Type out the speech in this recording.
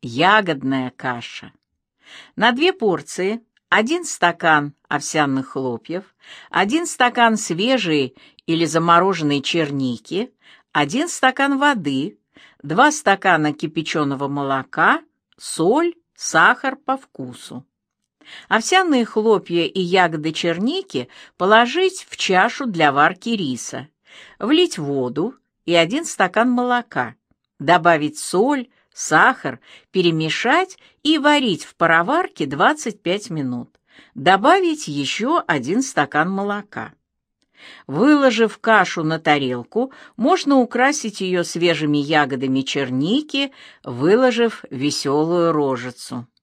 ягодная каша. На 2 порции 1 стакан овсяных хлопьев, 1 стакан свежей или замороженной черники, 1 стакан воды, 2 стакана кипяченого молока, соль, сахар по вкусу. Овсяные хлопья и ягоды черники положить в чашу для варки риса, влить воду и 1 стакан молока, добавить соль, сахар, перемешать и варить в пароварке 25 минут. Добавить еще 1 стакан молока. Выложив кашу на тарелку, можно украсить ее свежими ягодами черники, выложив веселую рожицу.